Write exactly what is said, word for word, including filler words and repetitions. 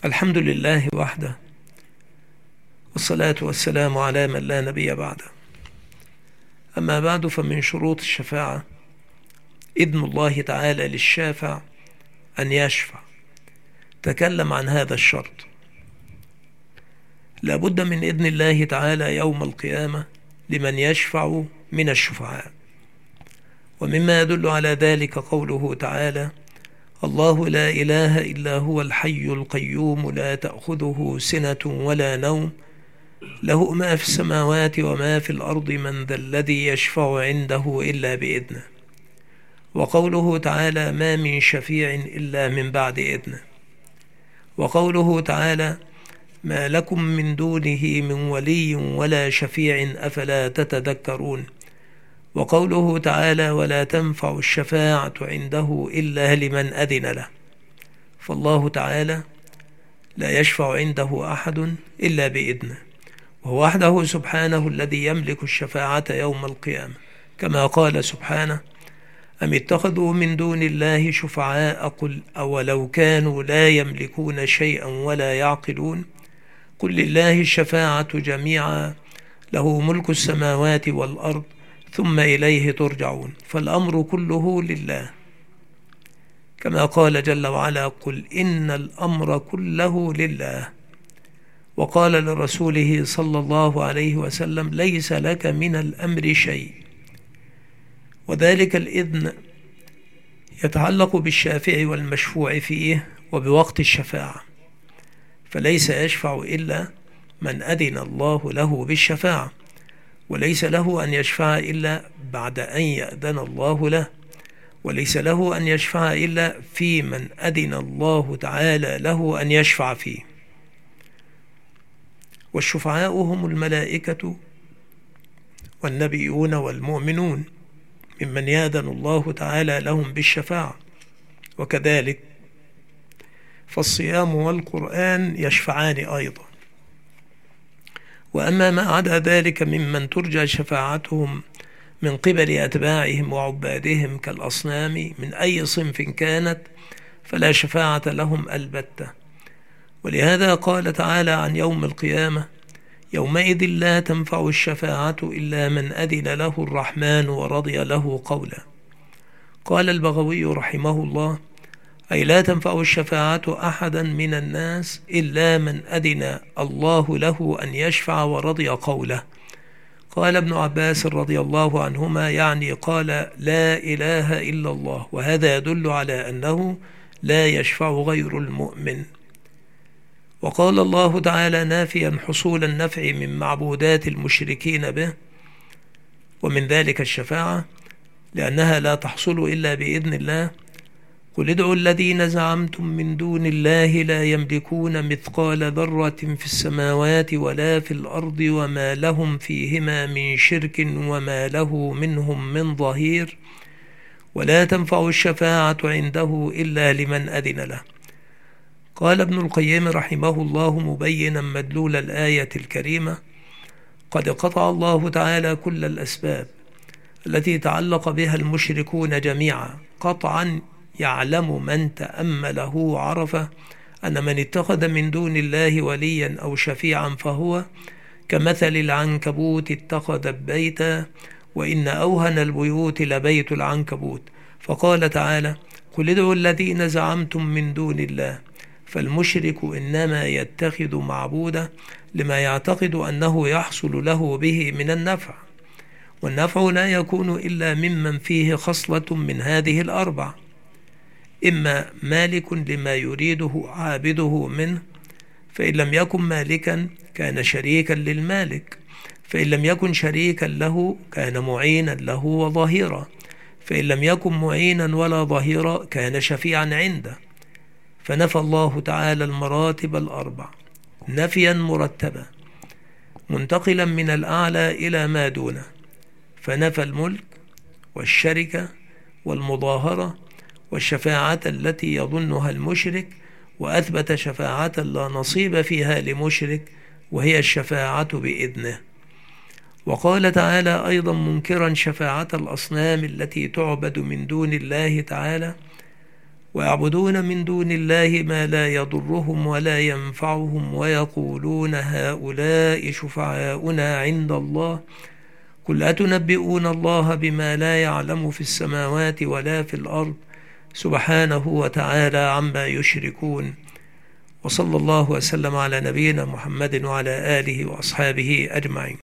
الحمد لله وحده، والصلاة والسلام على من لا نبي بعده. أما بعد، فمن شروط الشفاعة إذن الله تعالى للشافع أن يشفع. تكلم عن هذا الشرط. لا بد من إذن الله تعالى يوم القيامة لمن يشفع من الشفعاء. ومما يدل على ذلك قوله تعالى: الله لا إله إلا هو الحي القيوم لا تأخذه سنة ولا نوم له ما في السماوات وما في الأرض من ذا الذي يشفع عنده إلا بإذنه. وقوله تعالى: ما من شفيع إلا من بعد إذنه. وقوله تعالى: ما لكم من دونه من ولي ولا شفيع أفلا تتذكرون. وقوله تعالى: ولا تنفع الشفاعة عنده إلا لمن أذن له. فالله تعالى لا يشفع عنده أحد إلا بإذنه، وهو وحده سبحانه الذي يملك الشفاعة يوم القيامة، كما قال سبحانه: أم اتخذوا من دون الله شفعاء قل أولو كانوا لا يملكون شيئا ولا يعقلون قل لله الشفاعة جميعا له ملك السماوات والأرض ثم إليه ترجعون. فالأمر كله لله، كما قال جل وعلا: قل إن الأمر كله لله. وقال لرسوله صلى الله عليه وسلم: ليس لك من الأمر شيء. وذلك الإذن يتعلق بالشافع والمشفوع فيه وبوقت الشفاعة، فليس يشفع إلا من أذن الله له بالشفاعة، وليس له أن يشفع إلا بعد أن يأذن الله له، وليس له أن يشفع إلا في من أذن الله تعالى له أن يشفع فيه. والشفعاء هم الملائكة والنبيون والمؤمنون ممن يأذن الله تعالى لهم بالشفاعة. وكذلك فالصيام والقرآن يشفعان أيضا. وأما ما عدا ذلك ممن ترجى شفاعتهم من قبل أتباعهم وعبادهم كالأصنام من أي صنف كانت فلا شفاعة لهم البتة. ولهذا قال تعالى عن يوم القيامة: يومئذ لا تنفع الشفاعة إلا من أذن له الرحمن ورضي له قولا. قال البغوي رحمه الله: أي لا تنفع الشفاعة أحدا من الناس إلا من أذن الله له أن يشفع ورضي قوله. قال ابن عباس رضي الله عنهما: يعني قال لا إله إلا الله، وهذا يدل على أنه لا يشفع غير المؤمن. وقال الله تعالى نافيا حصول النفع من معبودات المشركين به، ومن ذلك الشفاعة، لأنها لا تحصل إلا بإذن الله: قل ادعوا الذين زعمتم من دون الله لا يملكون مثقال ذرة في السماوات ولا في الأرض وما لهم فيهما من شرك وما له منهم من ظهير ولا تنفع الشفاعة عنده إلا لمن أذن له. قال ابن القيم رحمه الله مبينا مدلول الآية الكريمة: قد قطع الله تعالى كل الأسباب التي تعلق بها المشركون جميعا قطعا يعلم من تأمله عرفه أن من اتخذ من دون الله وليا أو شفيعا فهو كمثل العنكبوت اتخذ بيتا وإن أوهن البيوت لبيت العنكبوت. فقال تعالى: قل ادعوا الذين زعمتم من دون الله. فالمشرك إنما يتخذ معبودا لما يعتقد أنه يحصل له به من النفع، والنفع لا يكون إلا ممن فيه خصلة من هذه الأربع: إما مالك لما يريده عابده منه، فإن لم يكن مالكا كان شريكا للمالك، فإن لم يكن شريكا له كان معينا له وظهيرا، فإن لم يكن معينا ولا ظهيرا كان شفيعا عنده. فنفى الله تعالى المراتب الأربع نفيا مرتبا منتقلا من الأعلى إلى ما دونه، فنفى الملك والشركة والمظاهرة والشفاعة التي يظنها المشرك، وأثبت شفاعة لا نصيب فيها لمشرك وهي الشفاعة بإذنه. وقال تعالى أيضا منكرا شفاعة الأصنام التي تعبد من دون الله تعالى: ويعبدون من دون الله ما لا يضرهم ولا ينفعهم ويقولون هؤلاء شفعاؤنا عند الله قل أتنبئون الله بما لا يعلم في السماوات ولا في الأرض سبحانه وتعالى عما يشركون. وصلى الله وسلم على نبينا محمد وعلى آله وأصحابه أجمعين.